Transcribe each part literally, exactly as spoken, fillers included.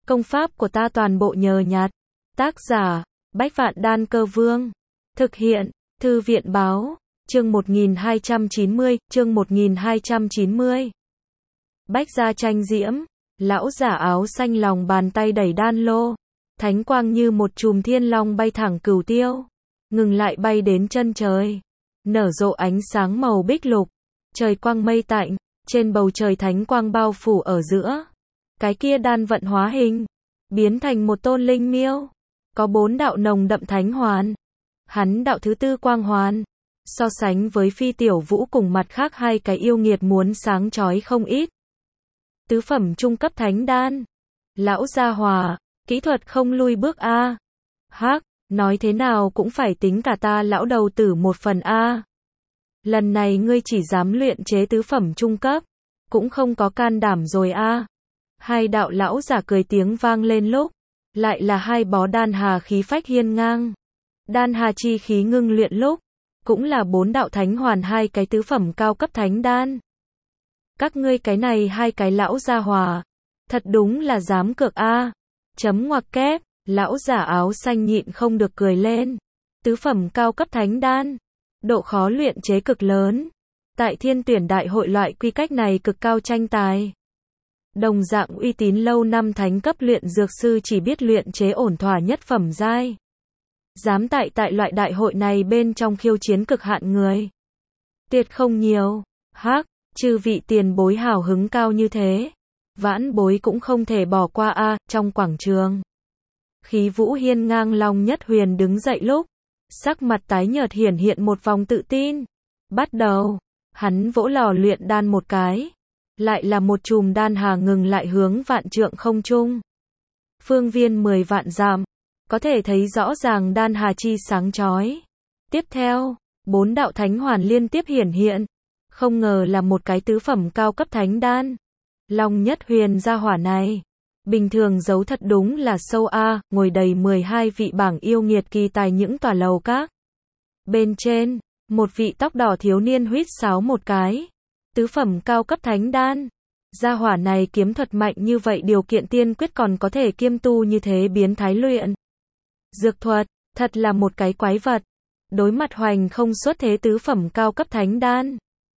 Công pháp của ta toàn bộ nhờ nhặt. Tác giả, Bách Vạn Đan Cơ Vương. Thực hiện, Thư viện Báo. Chương một nghìn hai trăm chín mươi, chương một nghìn hai trăm chín mươi. Bách gia tranh diễm, lão giả áo xanh lòng bàn tay đẩy đan lô. Thánh quang như một chùm thiên long bay thẳng cửu tiêu. Ngừng lại bay đến chân trời. Nở rộ ánh sáng màu bích lục. Trời quang mây tạnh, trên bầu trời thánh quang bao phủ ở giữa. Cái kia đan vận hóa hình, biến thành một tôn linh miêu. Có bốn đạo nồng đậm thánh hoàn. Hắn đạo thứ tư quang hoàn. So sánh với Phi Tiểu Vũ cùng mặt khác hai cái yêu nghiệt muốn sáng chói không ít. Tứ phẩm trung cấp thánh đan. Lão gia hòa, kỹ thuật không lui bước a. Hắc, nói thế nào cũng phải tính cả ta lão đầu tử một phần a. Lần này ngươi chỉ dám luyện chế tứ phẩm trung cấp, cũng không có can đảm rồi a. Hai đạo lão giả cười tiếng vang lên lúc, lại là hai bó đan hà khí phách hiên ngang. Đan hà chi khí ngưng luyện lúc, cũng là bốn đạo thánh hoàn hai cái tứ phẩm cao cấp thánh đan. Các ngươi cái này hai cái lão gia hòa, thật đúng là dám cược a. Chấm ngoặc kép, lão giả áo xanh nhịn không được cười lên. Tứ phẩm cao cấp thánh đan, độ khó luyện chế cực lớn. Tại thiên tuyển đại hội loại quy cách này cực cao tranh tài. Đồng dạng uy tín lâu năm thánh cấp luyện dược sư chỉ biết luyện chế ổn thỏa nhất phẩm giai. Dám tại tại loại đại hội này bên trong khiêu chiến cực hạn người. Tuyệt không nhiều. Hắc, chư vị tiền bối hào hứng cao như thế. Vãn bối cũng không thể bỏ qua a. Trong quảng trường. Khí vũ hiên ngang Long Nhất Huyền đứng dậy lúc. Sắc mặt tái nhợt hiển hiện một vòng tự tin. Bắt đầu. Hắn vỗ lò luyện đan một cái. Lại là một chùm đan hà ngừng lại hướng vạn trượng không trung. Phương viên mười vạn dặm. Có thể thấy rõ ràng đan hà chi sáng chói. Tiếp theo, bốn đạo thánh hoàn liên tiếp hiển hiện. Không ngờ là một cái tứ phẩm cao cấp thánh đan. Long Nhất Huyền gia hỏa này. Bình thường giấu thật đúng là sâu a, ngồi đầy mười hai vị bảng yêu nghiệt kỳ tài những tòa lầu các. Bên trên, một vị tóc đỏ thiếu niên huýt sáo một cái. Tứ phẩm cao cấp thánh đan. Gia hỏa này kiếm thuật mạnh như vậy điều kiện tiên quyết còn có thể kiêm tu như thế biến thái luyện. Dược thuật, thật là một cái quái vật. Đối mặt hoành không xuất thế tứ phẩm cao cấp thánh đan.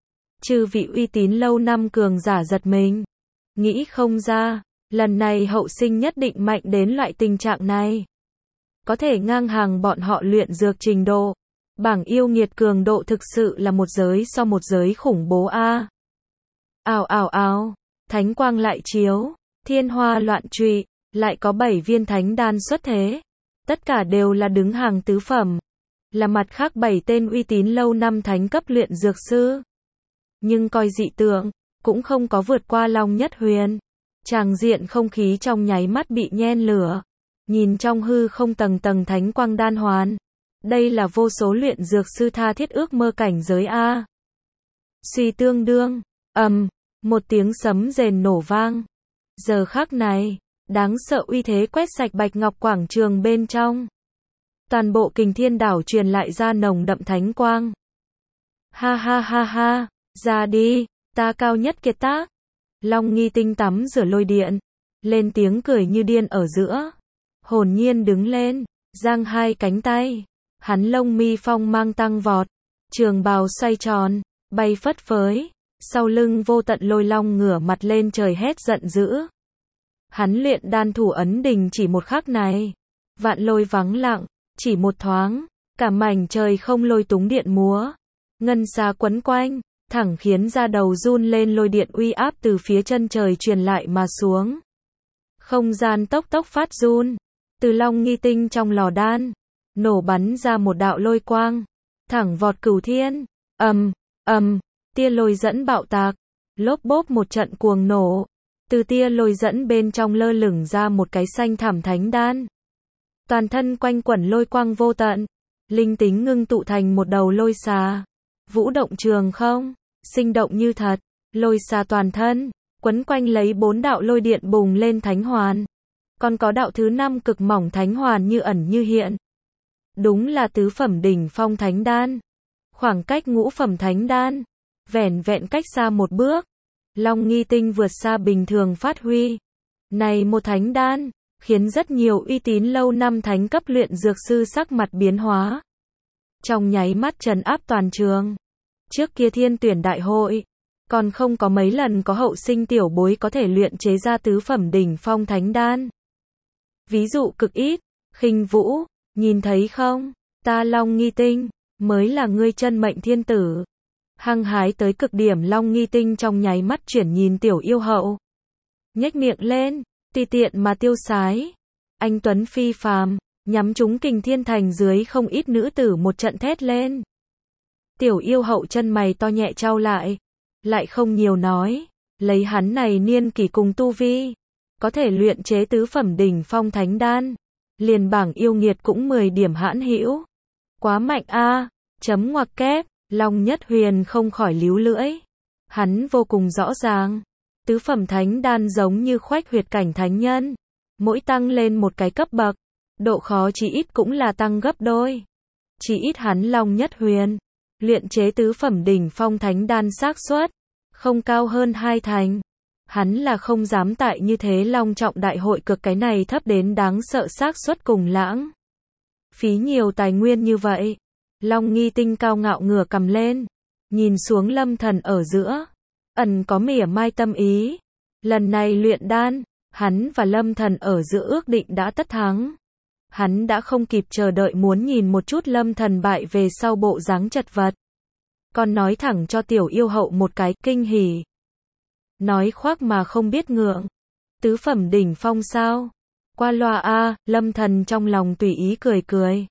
Chư vị uy tín lâu năm cường giả giật mình. Nghĩ không ra, lần này hậu sinh nhất định mạnh đến loại tình trạng này. Có thể ngang hàng bọn họ luyện dược trình độ. Bảng yêu nghiệt cường độ thực sự là một giới so một giới khủng bố a. Ào ào ào, thánh quang lại chiếu, thiên hoa loạn trụy, lại có bảy viên thánh đan xuất thế. Tất cả đều là đứng hàng tứ phẩm. Là mặt khác bảy tên uy tín lâu năm thánh cấp luyện dược sư. Nhưng coi dị tượng, cũng không có vượt qua Long Nhất Huyền. Tràng diện không khí trong nháy mắt bị nhen lửa. Nhìn trong hư không tầng tầng thánh quang đan hoàn. Đây là vô số luyện dược sư tha thiết ước mơ cảnh giới a. Suy tương đương, ầm, một tiếng sấm rền nổ vang. Giờ khắc này, đáng sợ uy thế quét sạch Bạch Ngọc quảng trường bên trong. Toàn bộ Kình Thiên đảo truyền lại ra nồng đậm thánh quang. Ha ha ha ha, ra đi, ta cao nhất kiệt tác. Long Nghi Tinh tắm rửa lôi điện, lên tiếng cười như điên ở giữa. Hồn nhiên đứng lên, giang hai cánh tay. Hắn lông mi phong mang tăng vọt, trường bào xoay tròn, bay phất phới, sau lưng vô tận lôi long ngửa mặt lên trời hét giận dữ. Hắn luyện đan thủ ấn đình chỉ một khắc này, vạn lôi vắng lặng, chỉ một thoáng, cả mảnh trời không lôi túng điện múa, ngân xa quấn quanh, thẳng khiến da đầu run lên lôi điện uy áp từ phía chân trời truyền lại mà xuống. Không gian tốc tốc phát run, từ Long Nghi Tinh trong lò đan. Nổ bắn ra một đạo lôi quang, thẳng vọt cửu thiên, ầm, ầm, tia lôi dẫn bạo tạc, lốp bốp một trận cuồng nổ, từ tia lôi dẫn bên trong lơ lửng ra một cái xanh thảm thánh đan. Toàn thân quanh quẩn lôi quang vô tận, linh tính ngưng tụ thành một đầu lôi xà, vũ động trường không, sinh động như thật, lôi xà toàn thân, quấn quanh lấy bốn đạo lôi điện bùng lên thánh hoàn, còn có đạo thứ năm cực mỏng thánh hoàn như ẩn như hiện. Đúng là tứ phẩm đỉnh phong thánh đan. Khoảng cách ngũ phẩm thánh đan. Vẻn vẹn cách xa một bước. Long Nghi Tinh vượt xa bình thường phát huy. Này một thánh đan, khiến rất nhiều uy tín lâu năm thánh cấp luyện dược sư sắc mặt biến hóa. Trong nháy mắt trấn áp toàn trường. Trước kia thiên tuyển đại hội, còn không có mấy lần có hậu sinh tiểu bối có thể luyện chế ra tứ phẩm đỉnh phong thánh đan. Ví dụ cực ít, Khinh Vũ, nhìn thấy không, ta Long Nghi Tinh, mới là ngươi chân mệnh thiên tử. Hăng hái tới cực điểm Long Nghi Tinh trong nháy mắt chuyển nhìn tiểu yêu hậu. Nhếch miệng lên, tùy tiện mà tiêu sái. Anh tuấn phi phàm, nhắm trúng Kình Thiên Thành dưới không ít nữ tử một trận thét lên. Tiểu yêu hậu chân mày to nhẹ trao lại, lại không nhiều nói, lấy hắn này niên kỷ cùng tu vi, có thể luyện chế tứ phẩm đỉnh phong thánh đan, liền bảng yêu nghiệt cũng mười điểm hãn hữu. Quá mạnh a, chấm ngoặc kép, Long Nhất Huyền không khỏi líu lưỡi. Hắn vô cùng rõ ràng, tứ phẩm thánh đan giống như khoách huyệt cảnh thánh nhân, mỗi tăng lên một cái cấp bậc, độ khó chỉ ít cũng là tăng gấp đôi. Chỉ ít hắn Long Nhất Huyền, luyện chế tứ phẩm đỉnh phong thánh đan xác suất không cao hơn hai thành. Hắn là không dám tại như thế long trọng đại hội cực cái này thấp đến đáng sợ xác suất cùng lãng phí nhiều tài nguyên như vậy. Long Nghi Tinh cao ngạo ngửa cầm lên, nhìn xuống Lâm Thần ở giữa, ẩn có mỉa mai tâm ý. Lần này luyện đan, hắn và Lâm Thần ở giữa ước định đã tất thắng. Hắn đã không kịp chờ đợi muốn nhìn một chút Lâm Thần bại về sau bộ dáng chật vật. Còn nói thẳng cho tiểu yêu hậu một cái kinh hỉ. Nói khoác mà không biết ngượng. Tứ phẩm đỉnh phong sao? Qua loa a, Lâm Thần trong lòng tùy ý cười cười.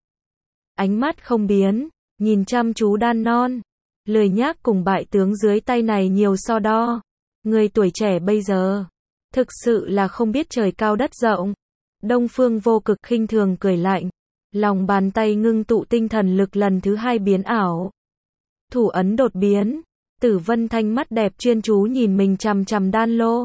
Ánh mắt không biến, nhìn chăm chú đan non. Lười nhác cùng bại tướng dưới tay này nhiều so đo. Người tuổi trẻ bây giờ, thực sự là không biết trời cao đất rộng. Đông Phương Vô Cực khinh thường cười lạnh. Lòng bàn tay ngưng tụ tinh thần lực lần thứ hai biến ảo. Thủ ấn đột biến. Tử Vân Thanh mắt đẹp chuyên chú nhìn mình chằm chằm đan lô.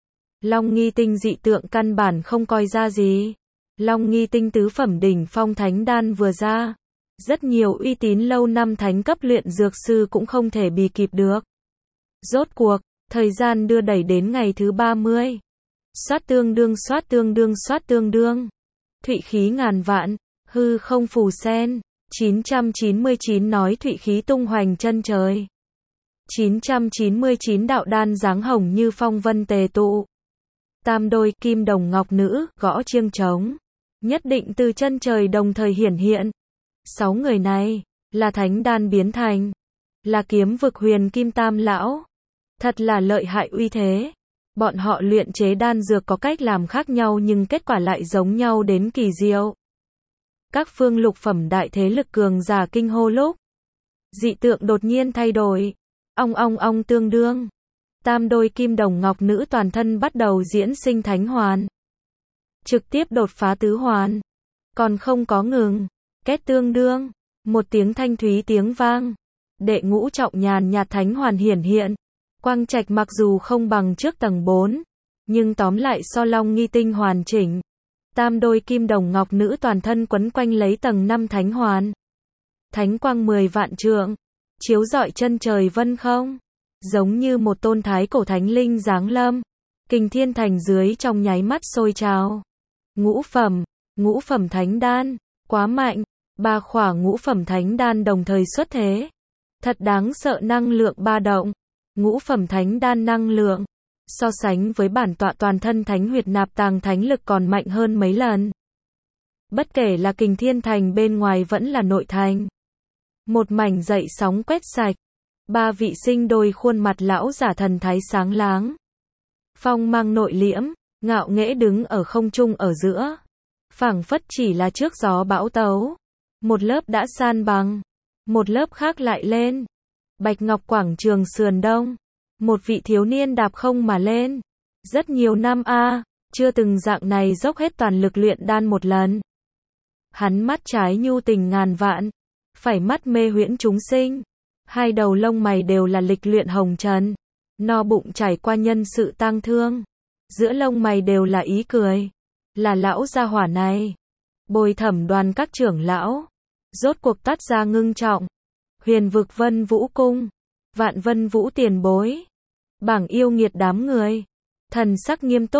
Long Nghi Tinh dị tượng căn bản không coi ra gì. Long Nghi Tinh tứ phẩm đỉnh phong thánh đan vừa ra, rất nhiều uy tín lâu năm thánh cấp luyện dược sư cũng không thể bì kịp được. Rốt cuộc, thời gian đưa đẩy đến ngày thứ ba mươi. Soát tương đương soát tương đương soát tương đương. Thụy khí ngàn vạn, hư không phù sen. chín trăm chín mươi chín nói thụy khí tung hoành chân trời. chín trăm chín mươi chín đạo đan dáng hồng như phong vân tề tụ. Tam đôi kim đồng ngọc nữ, gõ chiêng trống. Nhất định từ chân trời đồng thời hiển hiện. Sáu người này, là thánh đan biến thành. Là kiếm vực huyền kim tam lão. Thật là lợi hại uy thế. Bọn họ luyện chế đan dược có cách làm khác nhau nhưng kết quả lại giống nhau đến kỳ diệu. Các phương lục phẩm đại thế lực cường giả kinh hô lúc. Dị tượng đột nhiên thay đổi. Ong ong ong tương đương. Tam đôi kim đồng ngọc nữ toàn thân bắt đầu diễn sinh thánh hoàn. Trực tiếp đột phá tứ hoàn. Còn không có ngừng. Kết tương đương. Một tiếng thanh thúy tiếng vang. Đệ ngũ trọng nhàn nhạt thánh hoàn hiển hiện. Quang trạch mặc dù không bằng trước tầng bốn. Nhưng tóm lại so Long Nghi Tinh hoàn chỉnh. Tam đôi kim đồng ngọc nữ toàn thân quấn quanh lấy tầng năm thánh hoàn. Thánh quang mười vạn trượng. Chiếu rọi chân trời vân không. Giống như một tôn thái cổ thánh linh giáng lâm. Kình Thiên Thành dưới trong nháy mắt sôi trào. Ngũ phẩm, ngũ phẩm thánh đan, quá mạnh. Ba khỏa ngũ phẩm thánh đan đồng thời xuất thế. Thật đáng sợ năng lượng ba động. Ngũ phẩm thánh đan năng lượng, so sánh với bản tọa toàn thân thánh huyệt nạp tàng thánh lực còn mạnh hơn mấy lần. Bất kể là Kình Thiên Thành bên ngoài vẫn là nội thành. Một mảnh dậy sóng quét sạch. Ba vị sinh đôi khuôn mặt lão giả thần thái sáng láng. Phong mang nội liễm, ngạo nghễ đứng ở không trung ở giữa. Phảng phất chỉ là trước gió bão tấu. Một lớp đã san bằng, một lớp khác lại lên. Bạch Ngọc quảng trường sườn đông. Một vị thiếu niên đạp không mà lên. Rất nhiều năm a, à, chưa từng dạng này dốc hết toàn lực luyện đan một lần. Hắn mắt trái nhu tình ngàn vạn, phải mắt mê huyễn chúng sinh. Hai đầu lông mày đều là lịch luyện hồng trần. No bụng trải qua nhân sự tang thương. Giữa lông mày đều là ý cười. Là lão gia hỏa này. Bồi thẩm đoàn các trưởng lão. Rốt cuộc tắt ra ngưng trọng. Huyền vực Vân Vũ Cung. Vạn Vân Vũ tiền bối. Bảng yêu nghiệt đám người. Thần sắc nghiêm túc.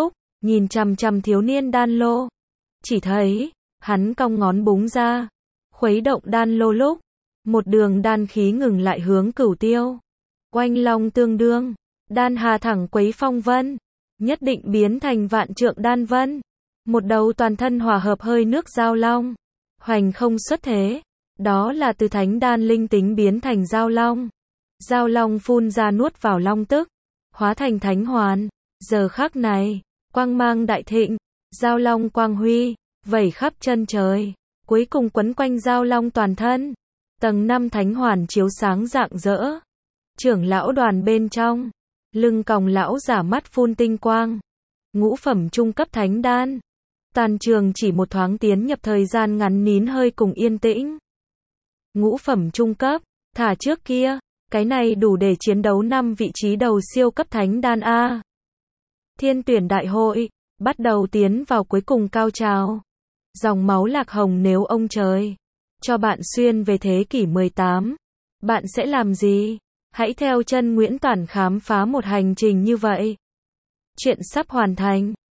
nhìn chằm chằm thiếu niên đan lô. Chỉ thấy, hắn cong ngón búng ra, khuấy động đan lô lúc, một đường đan khí ngừng lại hướng Cửu Tiêu. Oanh long tương đương, đan hà thẳng quấy phong vân, nhất định biến thành vạn trượng đan vân. Một đầu toàn thân hòa hợp hơi nước giao long, hoành không xuất thế, đó là từ thánh đan linh tính biến thành giao long. Giao long phun ra nuốt vào long tức, hóa thành thánh hoàn. Giờ khắc này, quang mang đại thịnh, giao long quang huy, vẩy khắp chân trời, cuối cùng quấn quanh giao long toàn thân. Tầng năm thánh hoàn chiếu sáng rạng rỡ. Trưởng lão đoàn bên trong, lưng còng lão giả mắt phun tinh quang. Ngũ phẩm trung cấp thánh đan. Tàn trường chỉ một thoáng tiến nhập thời gian ngắn nín hơi cùng yên tĩnh. Ngũ phẩm trung cấp, thả trước kia, cái này đủ để chiến đấu năm vị trí đầu siêu cấp thánh đan A. Thiên tuyển đại hội, bắt đầu tiến vào cuối cùng cao trào. Dòng máu lạc hồng nếu ông trời cho bạn xuyên về thế kỷ mười tám, bạn sẽ làm gì? Hãy theo chân Nguyễn Toản khám phá một hành trình như vậy. Chuyện sắp hoàn thành.